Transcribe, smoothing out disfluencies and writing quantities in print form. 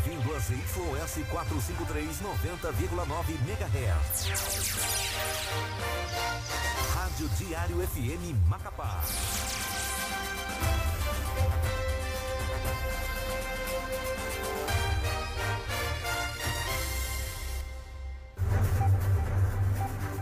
ouvindo a ZYS 453 90,9 MHz. Rádio Diário FM Macapá.